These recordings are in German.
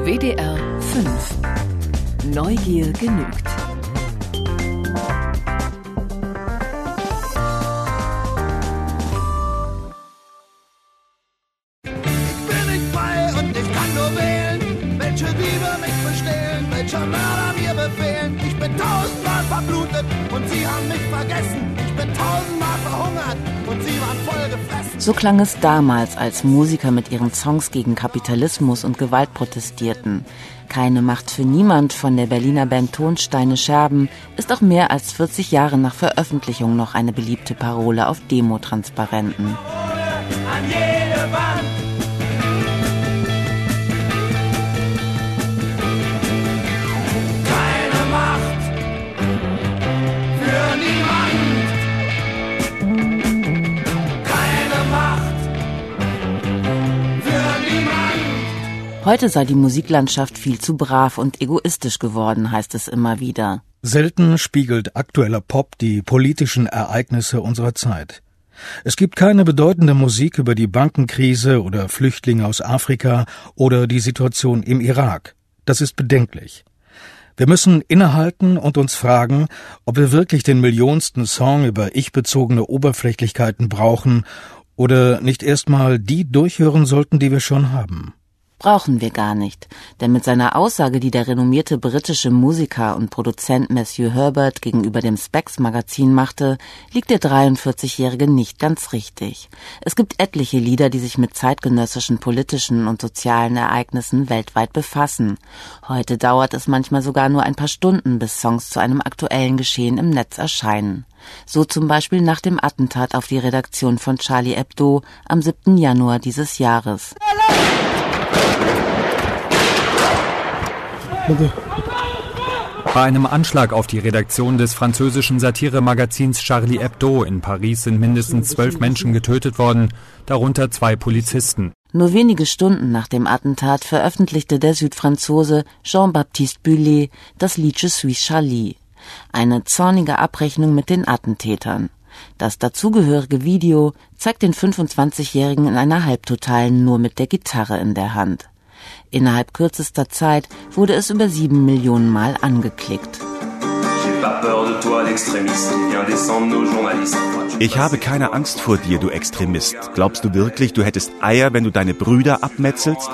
WDR 5. Neugier genügt. Welcher Mörder mir befehlen. Ich bin 1000-mal verblutet und sie haben mich vergessen. Ich bin 1000-mal verhungert und sie waren voll gefressen. So klang es damals, als Musiker mit ihren Songs gegen Kapitalismus und Gewalt protestierten. Keine Macht für niemand von der Berliner Band Tonsteine Scherben ist auch mehr als 40 Jahre nach Veröffentlichung noch eine beliebte Parole auf Demotransparenten. An jede Wand. Heute sei die Musiklandschaft viel zu brav und egoistisch geworden, heißt es immer wieder. Selten spiegelt aktueller Pop die politischen Ereignisse unserer Zeit. Es gibt keine bedeutende Musik über die Bankenkrise oder Flüchtlinge aus Afrika oder die Situation im Irak. Das ist bedenklich. Wir müssen innehalten und uns fragen, ob wir wirklich den millionsten Song über ich-bezogene Oberflächlichkeiten brauchen oder nicht erstmal die durchhören sollten, die wir schon haben. Brauchen wir gar nicht, denn mit seiner Aussage, die der renommierte britische Musiker und Produzent Matthew Herbert gegenüber dem Specs-Magazin machte, liegt der 43-Jährige nicht ganz richtig. Es gibt etliche Lieder, die sich mit zeitgenössischen politischen und sozialen Ereignissen weltweit befassen. Heute dauert es manchmal sogar nur ein paar Stunden, bis Songs zu einem aktuellen Geschehen im Netz erscheinen. So zum Beispiel nach dem Attentat auf die Redaktion von Charlie Hebdo am 7. Januar dieses Jahres. Bei einem Anschlag auf die Redaktion des französischen Satiremagazins Charlie Hebdo in Paris sind mindestens 12 Menschen getötet worden, darunter 2 Polizisten. Nur wenige Stunden nach dem Attentat veröffentlichte der Südfranzose Jean-Baptiste Bullet das Lied Je suis Charlie, eine zornige Abrechnung mit den Attentätern. Das dazugehörige Video zeigt den 25-Jährigen in einer Halbtotalen nur mit der Gitarre in der Hand. Innerhalb kürzester Zeit wurde es über 7 Millionen Mal angeklickt. Ich habe keine Angst vor dir, du Extremist. Glaubst du wirklich, du hättest Eier, wenn du deine Brüder abmetzelst?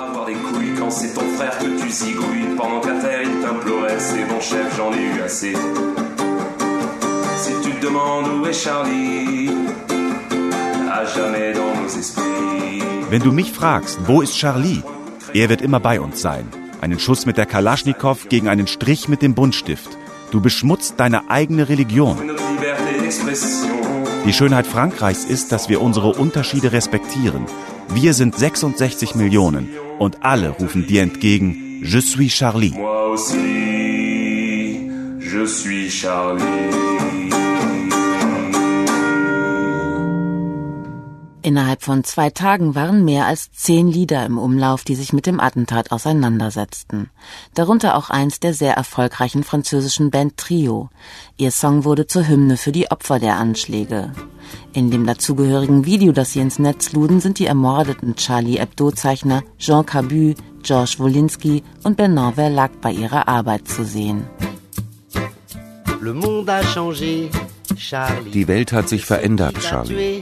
Wenn du mich fragst, wo ist Charlie? Er wird immer bei uns sein. Einen Schuss mit der Kalaschnikow gegen einen Strich mit dem Buntstift. Du beschmutzt deine eigene Religion. Die Schönheit Frankreichs ist, dass wir unsere Unterschiede respektieren. Wir sind 66 Millionen und alle rufen dir entgegen, Je suis Charlie. Moi aussi, je suis Charlie. Innerhalb von 2 Tagen waren mehr als 10 Lieder im Umlauf, die sich mit dem Attentat auseinandersetzten. Darunter auch eins der sehr erfolgreichen französischen Band Trio. Ihr Song wurde zur Hymne für die Opfer der Anschläge. In dem dazugehörigen Video, das sie ins Netz luden, sind die ermordeten Charlie Hebdo-Zeichner Jean Cabu, Georges Wolinski und Bernard Verlac bei ihrer Arbeit zu sehen. Die Welt hat sich verändert, Charlie.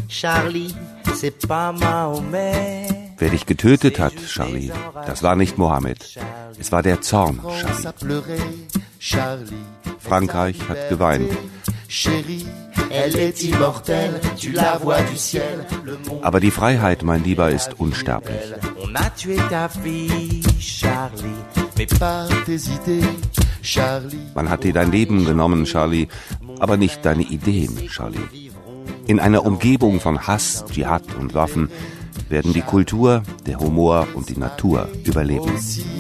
Wer dich getötet hat, Charlie, das war nicht Mohammed. Es war der Zorn, Charlie. Frankreich hat geweint. Aber die Freiheit, mein Lieber, ist unsterblich. Man hat dir dein Leben genommen, Charlie, aber nicht deine Ideen, Charlie. In einer Umgebung von Hass, Dschihad und Waffen werden die Kultur, der Humor und die Natur überleben.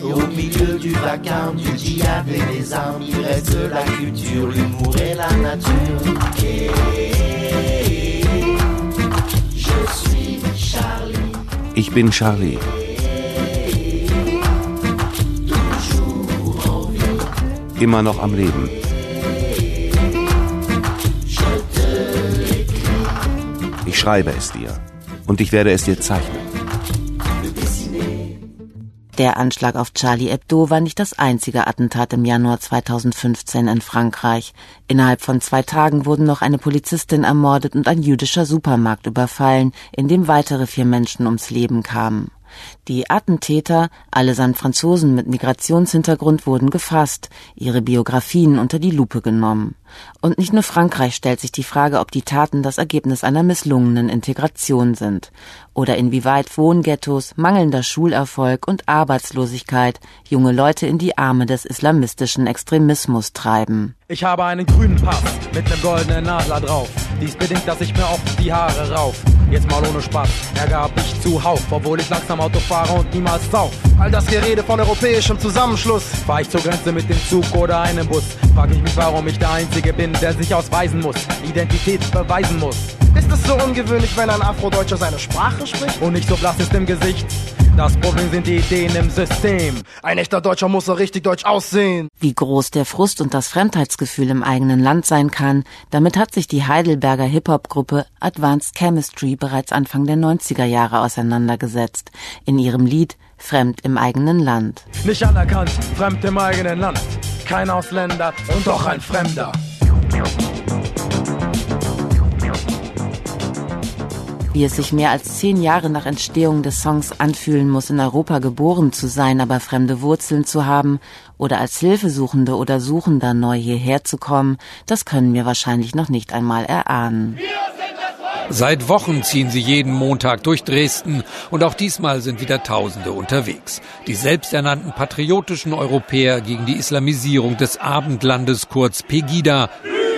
Ich bin Charlie. Immer noch am Leben. Ich schreibe es dir und ich werde es dir zeichnen. Der Anschlag auf Charlie Hebdo war nicht das einzige Attentat im Januar 2015 in Frankreich. Innerhalb von 2 Tagen wurden noch eine Polizistin ermordet und ein jüdischer Supermarkt überfallen, in dem weitere 4 Menschen ums Leben kamen. Die Attentäter, allesamt Franzosen mit Migrationshintergrund, wurden gefasst, ihre Biografien unter die Lupe genommen. Und nicht nur Frankreich stellt sich die Frage, ob die Taten das Ergebnis einer misslungenen Integration sind oder inwieweit Wohnghettos, mangelnder Schulerfolg und Arbeitslosigkeit junge Leute in die Arme des islamistischen Extremismus treiben. Ich habe einen grünen Pass mit einem goldenen Nadler drauf. Dies bedingt, dass ich mir oft die Haare rauf. Jetzt mal ohne Spaß, Ärger hab ich zuhauf, obwohl ich langsam Auto fahre und niemals sauf. All das Gerede von europäischem Zusammenschluss. Fahr ich zur Grenze mit dem Zug oder einem Bus, frag ich mich, warum ich der Einzige bin, der sich ausweisen muss, Identität beweisen muss. Ist es so ungewöhnlich, wenn ein Afrodeutscher seine Sprache spricht? Und nicht so blass ist im Gesicht. Das Problem sind die Ideen im System. Ein echter Deutscher muss so richtig deutsch aussehen. Wie groß der Frust und das Fremdheitsgefühl im eigenen Land sein kann, damit hat sich die Heidelberger Hip-Hop-Gruppe Advanced Chemistry bereits Anfang der 90er Jahre auseinandergesetzt. In ihrem Lied Fremd im eigenen Land. Nicht anerkannt, fremd im eigenen Land. Kein Ausländer und doch ein Fremder. Wie es sich mehr als 10 Jahre nach Entstehung des Songs anfühlen muss, in Europa geboren zu sein, aber fremde Wurzeln zu haben oder als Hilfesuchende oder Suchender neu hierher zu kommen, das können wir wahrscheinlich noch nicht einmal erahnen. Seit Wochen ziehen sie jeden Montag durch Dresden und auch diesmal sind wieder Tausende unterwegs. Die selbsternannten patriotischen Europäer gegen die Islamisierung des Abendlandes, kurz Pegida.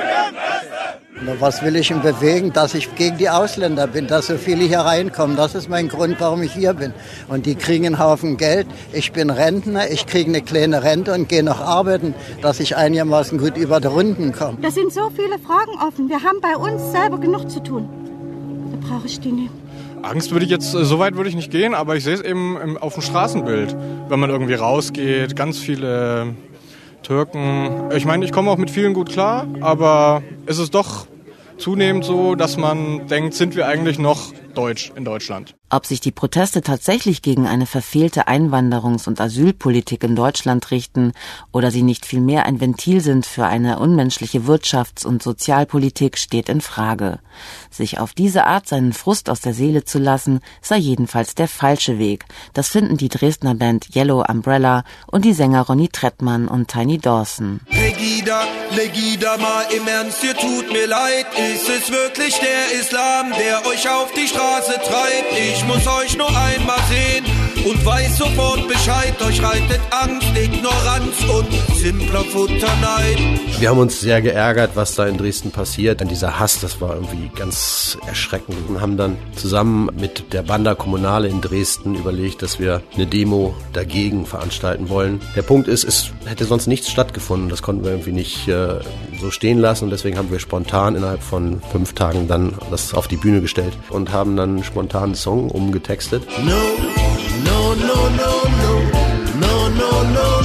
Was will ich ihm bewegen? Dass ich gegen die Ausländer bin, dass so viele hier reinkommen. Das ist mein Grund, warum ich hier bin. Und die kriegen einen Haufen Geld. Ich bin Rentner, ich kriege eine kleine Rente und gehe noch arbeiten, dass ich einigermaßen gut über die Runden komme. Da sind so viele Fragen offen. Wir haben bei uns selber genug zu tun. Da brauche ich die nicht. Angst würde ich jetzt, so weit würde ich nicht gehen, aber ich sehe es eben auf dem Straßenbild. Wenn man irgendwie rausgeht, ganz viele Türken. Ich meine, ich komme auch mit vielen gut klar, aber es ist doch zunehmend so, dass man denkt, sind wir eigentlich noch deutsch in Deutschland? Ob sich die Proteste tatsächlich gegen eine verfehlte Einwanderungs- und Asylpolitik in Deutschland richten oder sie nicht vielmehr ein Ventil sind für eine unmenschliche Wirtschafts- und Sozialpolitik, steht in Frage. Sich auf diese Art seinen Frust aus der Seele zu lassen, sei jedenfalls der falsche Weg. Das finden die Dresdner Band Yellow Umbrella und die Sänger Ronny Trettmann und Tiny Dawson. Legida, mal im Ernst, ihr tut mir leid. Ist es wirklich der Islam, der euch auf die Straße treibt? Ich muss euch nur einmal sehen und weiß sofort Bescheid. Euch reitet Angst, Ignoranz und simpler Futterneid. Wir haben uns sehr geärgert, was da in Dresden passiert. Dieser Hass, das war irgendwie ganz erschreckend. Und haben dann zusammen mit der Banda Kommunale in Dresden überlegt, dass wir eine Demo dagegen veranstalten wollen. Der Punkt ist, es hätte sonst nichts stattgefunden. Das konnten wir irgendwie nicht so stehen lassen. Und deswegen haben wir spontan innerhalb von 5 Tagen dann das auf die Bühne gestellt und haben dann spontan einen Song umgetextet. No, no, no, no, no, no, no,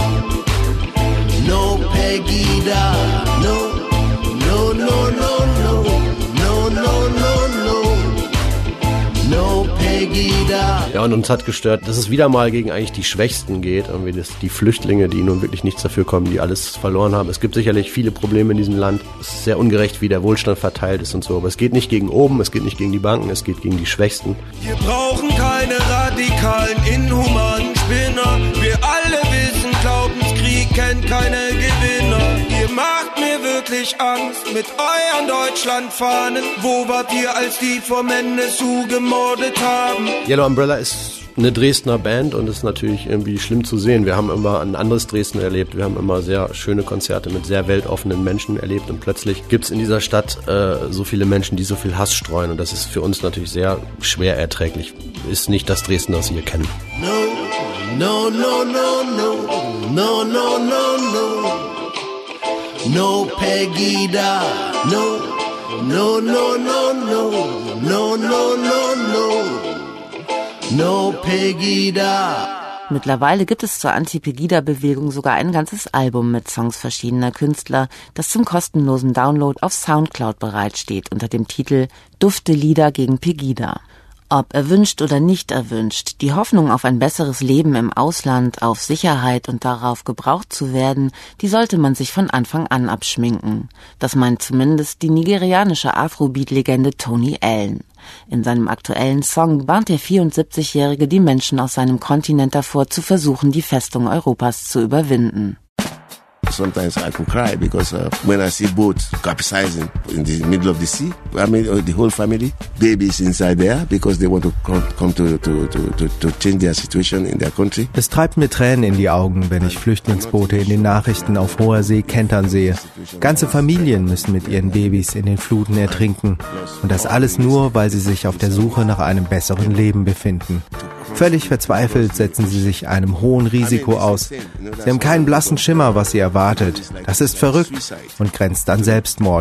no, no, Pegida, no, no, no, no, no, no, no, no, no, Pegida. Ja, und uns hat gestört, dass es wieder mal gegen eigentlich die Schwächsten geht, irgendwie die Flüchtlinge, die nun wirklich nichts dafür kommen, die alles verloren haben. Es gibt sicherlich viele Probleme in diesem Land. Es ist sehr ungerecht, wie der Wohlstand verteilt ist und so. Aber es geht nicht gegen oben, es geht nicht gegen die Banken, es geht gegen die Schwächsten. Wir brauchen keine radikalen, inhumanen Spinner. Wir alle wissen, Glaubenskrieg kennt keine Gewinner. Ihr macht mir wirklich Angst mit euren Deutschlandfahnen. Wo wart ihr, als die vom NSU gemordet haben? Yellow Umbrella ist eine Dresdner Band und ist natürlich irgendwie schlimm zu sehen. Wir haben immer ein anderes Dresden erlebt. Wir haben immer sehr schöne Konzerte mit sehr weltoffenen Menschen erlebt und plötzlich gibt es in dieser Stadt so viele Menschen, die so viel Hass streuen und das ist für uns natürlich sehr schwer erträglich. Ist nicht das Dresden, das wir kennen. No, no, no, no, no, no, no, no, no, no, Pegida, no, no, no, no, no, no, no, no, no. No Pegida. Mittlerweile gibt es zur Anti-Pegida-Bewegung sogar ein ganzes Album mit Songs verschiedener Künstler, das zum kostenlosen Download auf Soundcloud bereitsteht unter dem Titel Dufte Lieder gegen Pegida. Ob erwünscht oder nicht erwünscht, die Hoffnung auf ein besseres Leben im Ausland, auf Sicherheit und darauf gebraucht zu werden, die sollte man sich von Anfang an abschminken. Das meint zumindest die nigerianische Afrobeat-Legende Tony Allen. In seinem aktuellen Song warnt der 74-Jährige die Menschen aus seinem Kontinent davor, zu versuchen, die Festung Europas zu überwinden. Sometimes I could cry because when I see boats capsizing in the middle of the sea, I mean the whole family, babies inside there because they want to come to change their situation in their country. Es treibt mir Tränen in die Augen, wenn ich Flüchtlingsboote in den Nachrichten auf hoher See kentern sehe. Ganze Familien müssen mit ihren Babys in den Fluten ertrinken. Und das alles nur, weil sie sich auf der Suche nach einem besseren Leben befinden. Völlig verzweifelt setzen sie sich einem hohen Risiko aus. Sie haben keinen blassen Schimmer, was sie erwartet. Das ist verrückt und grenzt an Selbstmord.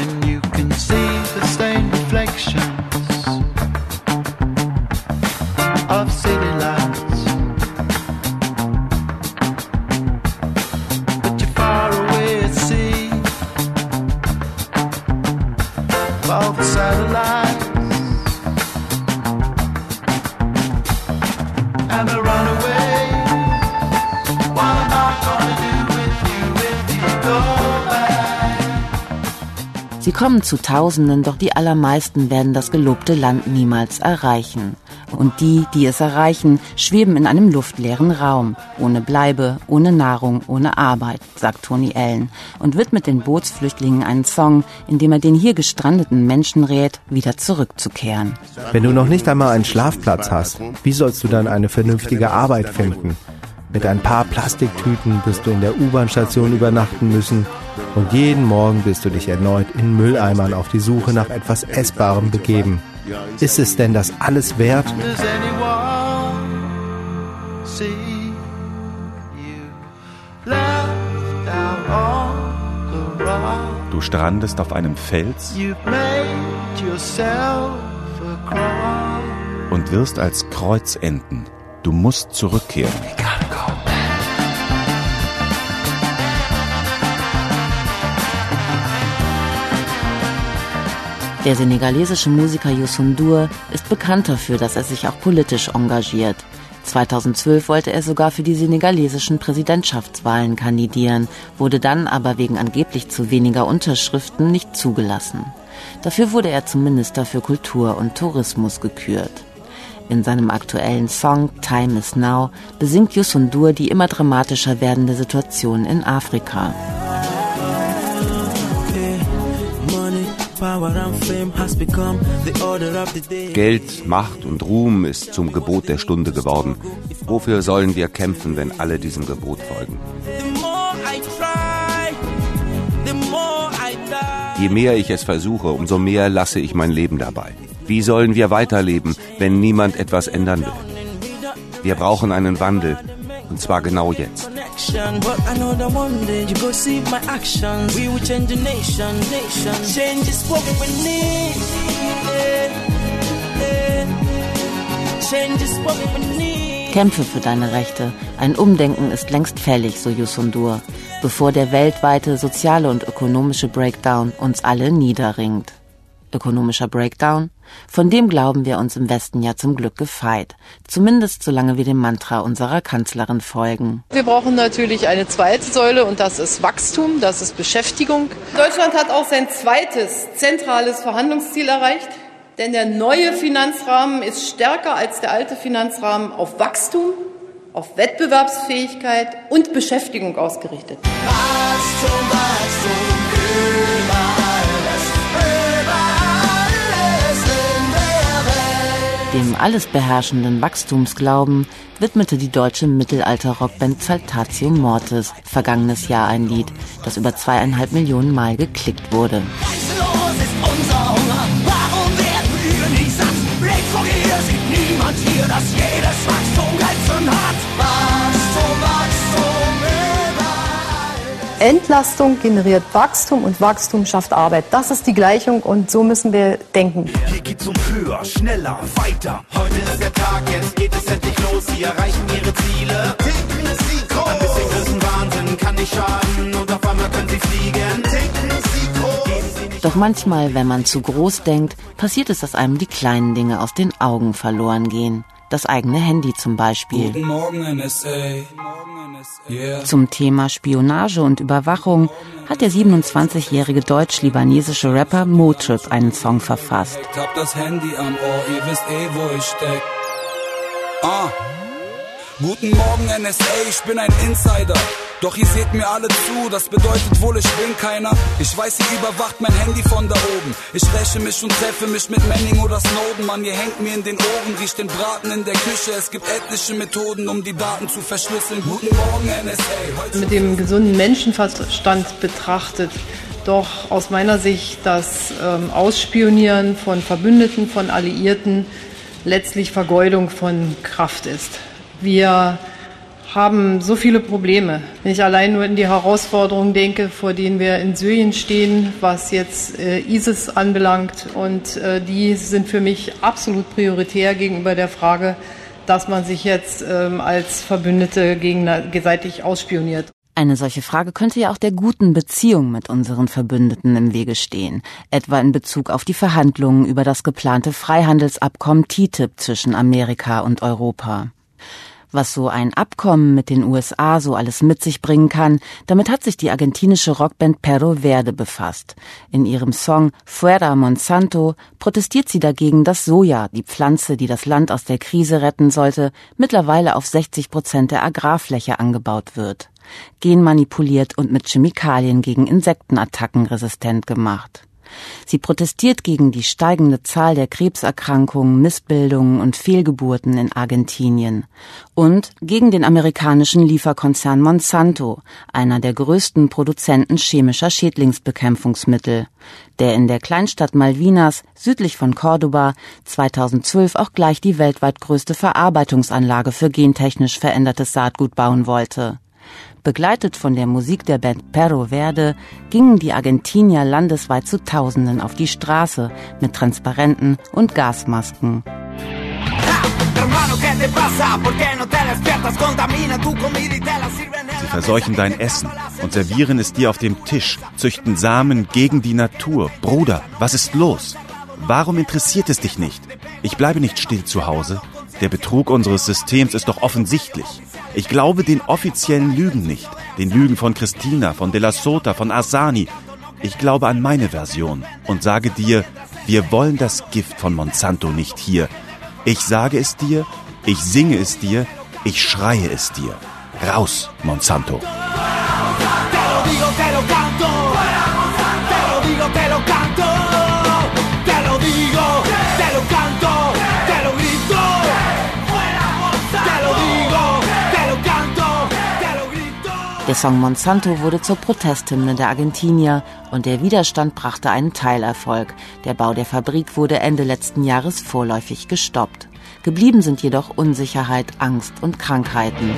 Sie kommen zu Tausenden, doch die allermeisten werden das gelobte Land niemals erreichen. Und die, die es erreichen, schweben in einem luftleeren Raum, ohne Bleibe, ohne Nahrung, ohne Arbeit, sagt Tony Allen und widmet den Bootsflüchtlingen einen Song, in dem er den hier gestrandeten Menschen rät, wieder zurückzukehren. Wenn du noch nicht einmal einen Schlafplatz hast, wie sollst du dann eine vernünftige Arbeit finden? Mit ein paar Plastiktüten wirst du in der U-Bahn-Station übernachten müssen und jeden Morgen wirst du dich erneut in Mülleimern auf die Suche nach etwas Essbarem begeben. Ist es denn das alles wert? Du strandest auf einem Fels und wirst als Kreuz enden. Du musst zurückkehren. Der senegalesische Musiker Youssou N'Dour ist bekannt dafür, dass er sich auch politisch engagiert. 2012 wollte er sogar für die senegalesischen Präsidentschaftswahlen kandidieren, wurde dann aber wegen angeblich zu weniger Unterschriften nicht zugelassen. Dafür wurde er zum Minister für Kultur und Tourismus gekürt. In seinem aktuellen Song Time is Now besingt Youssou N'Dour die immer dramatischer werdende Situation in Afrika. Geld, Macht und Ruhm ist zum Gebot der Stunde geworden. Wofür sollen wir kämpfen, wenn alle diesem Gebot folgen? Je mehr ich es versuche, umso mehr lasse ich mein Leben dabei. Wie sollen wir weiterleben, wenn niemand etwas ändern will? Wir brauchen einen Wandel, und zwar genau jetzt. Kämpfe für deine Rechte. Ein Umdenken ist längst fällig, so Youssou N'Dour, bevor der weltweite soziale und ökonomische Breakdown uns alle niederringt. Ökonomischer Breakdown? Von dem glauben wir uns im Westen ja zum Glück gefeit. Zumindest solange wir dem Mantra unserer Kanzlerin folgen. Wir brauchen natürlich eine zweite Säule und das ist Wachstum, das ist Beschäftigung. Deutschland hat auch sein zweites zentrales Verhandlungsziel erreicht, denn der neue Finanzrahmen ist stärker als der alte Finanzrahmen auf Wachstum, auf Wettbewerbsfähigkeit und Beschäftigung ausgerichtet. Wachstum, Wachstum, Dem alles beherrschenden Wachstumsglauben widmete die deutsche Mittelalter-Rockband Saltatio Mortis vergangenes Jahr ein Lied, das über 2,5 Millionen Mal geklickt wurde. Grenzenlos ist unser Hunger, warum werden wir nicht satt? Blick vor dir sieht niemand hier, dass jedes Wachstum Grenzen hat. Wachstum, Wachstum, überall. Entlastung generiert Wachstum und Wachstum schafft Arbeit. Das ist die Gleichung und so müssen wir denken. Hier geht's um höher, schneller, weiter. Heute ist der Tag, jetzt geht es endlich los. Sie erreichen ihre Ziele. Ticken Sie groß. Ein bisschen Größenwahnsinn kann nicht schaden und auf einmal können Sie fliegen. Ticken Sie groß. Geben Sie nicht Doch manchmal, wenn man zu groß denkt, passiert es, dass einem die kleinen Dinge aus den Augen verloren gehen. Das eigene Handy zum Beispiel. Guten Morgen, NSA. Yeah. Zum Thema Spionage und Überwachung hat der 27-jährige deutsch-libanesische Rapper Motrip einen Song verfasst. Ich hab das Handy am Ohr, ihr wisst wo ich steck. Guten Morgen NSA, ich bin ein Insider. Doch ihr seht mir alle zu, das bedeutet wohl, ich bin keiner. Ich weiß, ihr überwacht mein Handy von da oben. Ich räche mich und treffe mich mit Manning oder Snowden. Mann, ihr hängt mir in den Ohren, riecht den Braten in der Küche. Es gibt etliche Methoden, um die Daten zu verschlüsseln. Guten Morgen NSA. Mit dem gesunden Menschenverstand betrachtet, doch aus meiner Sicht das Ausspionieren von Verbündeten, von Alliierten letztlich Vergeudung von Kraft ist. Wir haben so viele Probleme. Wenn ich allein nur in die Herausforderungen denke, vor denen wir in Syrien stehen, was jetzt ISIS anbelangt. Und die sind für mich absolut prioritär gegenüber der Frage, dass man sich jetzt als Verbündete gegenseitig ausspioniert. Eine solche Frage könnte ja auch der guten Beziehung mit unseren Verbündeten im Wege stehen, etwa in Bezug auf die Verhandlungen über das geplante Freihandelsabkommen TTIP zwischen Amerika und Europa. Was so ein Abkommen mit den USA so alles mit sich bringen kann, damit hat sich die argentinische Rockband Perro Verde befasst. In ihrem Song Fuera Monsanto protestiert sie dagegen, dass Soja, die Pflanze, die das Land aus der Krise retten sollte, mittlerweile auf 60% der Agrarfläche angebaut wird. Genmanipuliert und mit Chemikalien gegen Insektenattacken resistent gemacht. Sie protestiert gegen die steigende Zahl der Krebserkrankungen, Missbildungen und Fehlgeburten in Argentinien und gegen den amerikanischen Lieferkonzern Monsanto, einer der größten Produzenten chemischer Schädlingsbekämpfungsmittel, der in der Kleinstadt Malvinas südlich von Córdoba 2012 auch gleich die weltweit größte Verarbeitungsanlage für gentechnisch verändertes Saatgut bauen wollte. Begleitet von der Musik der Band Perro Verde gingen die Argentinier landesweit zu Tausenden auf die Straße mit Transparenten und Gasmasken. Sie verseuchen dein Essen und servieren es dir auf dem Tisch, züchten Samen gegen die Natur. Bruder, was ist los? Warum interessiert es dich nicht? Ich bleibe nicht still zu Hause. Der Betrug unseres Systems ist doch offensichtlich. Ich glaube den offiziellen Lügen nicht. Den Lügen von Christina, von De La Sota, von Arsani. Ich glaube an meine Version und sage dir, wir wollen das Gift von Monsanto nicht hier. Ich sage es dir, ich singe es dir, ich schreie es dir. Raus, Monsanto. Der Song Monsanto wurde zur Protesthymne der Argentinier und der Widerstand brachte einen Teilerfolg. Der Bau der Fabrik wurde Ende letzten Jahres vorläufig gestoppt. Geblieben sind jedoch Unsicherheit, Angst und Krankheiten.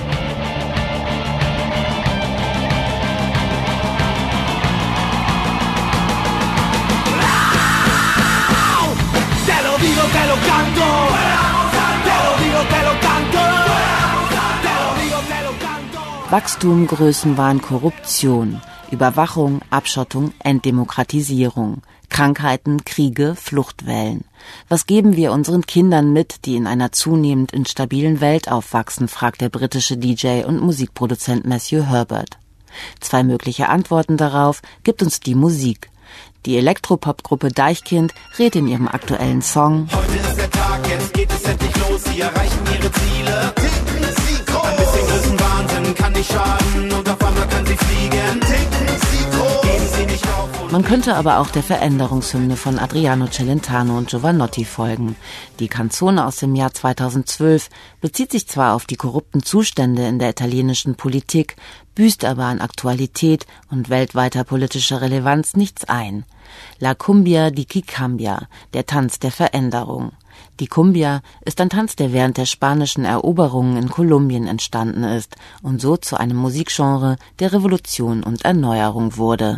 Wachstum, Größenwahn, Korruption, Überwachung, Abschottung, Entdemokratisierung, Krankheiten, Kriege, Fluchtwellen. Was geben wir unseren Kindern mit, die in einer zunehmend instabilen Welt aufwachsen, fragt der britische DJ und Musikproduzent Matthew Herbert. 2 mögliche Antworten darauf gibt uns die Musik. Die Elektropop-Gruppe Deichkind rät in ihrem aktuellen Song: Heute ist der Tag, jetzt geht es endlich los, sie erreichen ihre Ziele. Ein bisschen Größenwahnsinn kann nicht schaden und auf einmal können sie fliegen. Geben sie nicht auf. Man könnte aber auch der Veränderungshymne von Adriano Celentano und Giovanotti folgen. Die Canzone aus dem Jahr 2012 bezieht sich zwar auf die korrupten Zustände in der italienischen Politik, büßt aber an Aktualität und weltweiter politischer Relevanz nichts ein. La Cumbia di Chi Cambia, der Tanz der Veränderung. Die Cumbia ist ein Tanz, der während der spanischen Eroberungen in Kolumbien entstanden ist und so zu einem Musikgenre der Revolution und Erneuerung wurde.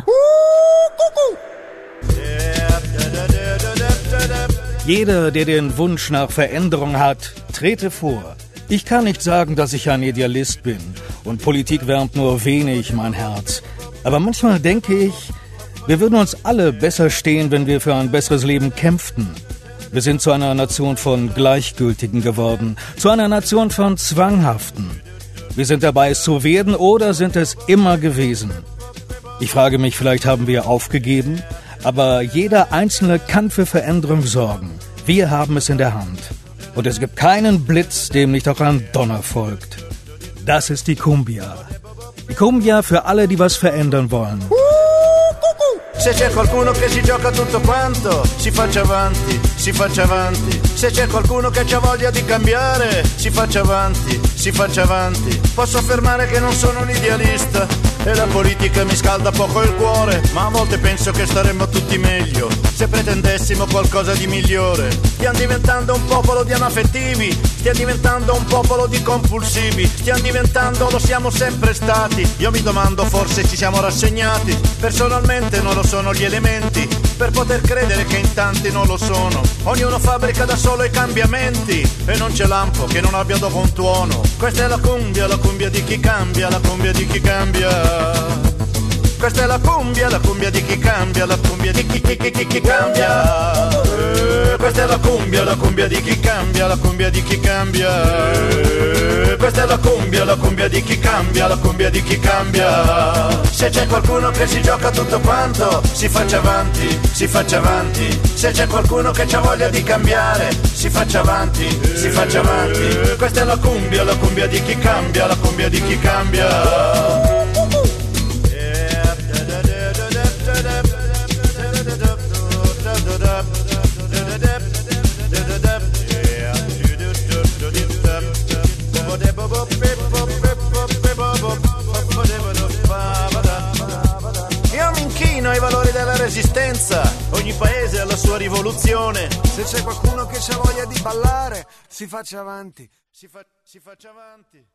Jeder, der den Wunsch nach Veränderung hat, trete vor. Ich kann nicht sagen, dass ich ein Idealist bin und Politik wärmt nur wenig mein Herz. Aber manchmal denke ich, Wir würden uns alle besser stehen, wenn wir für ein besseres Leben kämpften. Wir sind zu einer Nation von Gleichgültigen geworden, zu einer Nation von Zwanghaften. Wir sind dabei, es zu werden oder sind es immer gewesen. Ich frage mich, vielleicht haben wir aufgegeben, aber jeder Einzelne kann für Veränderung sorgen. Wir haben es in der Hand. Und es gibt keinen Blitz, dem nicht auch ein Donner folgt. Das ist die Cumbia. Die Cumbia für alle, die was verändern wollen. Se c'è qualcuno che si gioca tutto quanto, si faccia avanti, si faccia avanti. Se c'è qualcuno che ha voglia di cambiare, si faccia avanti, si faccia avanti. Posso affermare che non sono un idealista e la politica mi scalda poco il cuore, ma a volte penso che staremmo tutti meglio se pretendessimo qualcosa di migliore. Stiamo diventando un popolo di anaffettivi, stiamo diventando un popolo di compulsivi, stiamo diventando, lo siamo sempre stati. Io mi domando, forse ci siamo rassegnati. Personalmente non lo sono gli elementi per poter credere che in tanti non lo sono. Ognuno fabbrica da solo i cambiamenti e non c'è lampo che non abbia dopo un tuono. Questa è la cumbia di chi cambia, la cumbia di chi cambia. Questa è la cumbia di chi cambia, la cumbia di chi cambia. Questa è la cumbia di chi cambia, la cumbia di chi cambia. Questa è la cumbia di chi cambia, la cumbia di chi cambia. Se c'è qualcuno che si gioca tutto quanto, si faccia avanti, si faccia avanti. Se c'è qualcuno che ha voglia di cambiare, si faccia avanti, si faccia avanti. Questa è la cumbia di chi cambia, la cumbia di chi cambia. Io mi inchino ai valori della resistenza, ogni paese ha la sua rivoluzione. Se c'è qualcuno che ha voglia di ballare, si faccia avanti, si faccia avanti.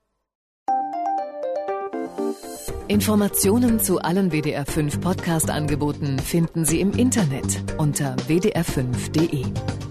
Informationen zu allen WDR 5 Podcast-Angeboten finden Sie im Internet unter wdr5.de.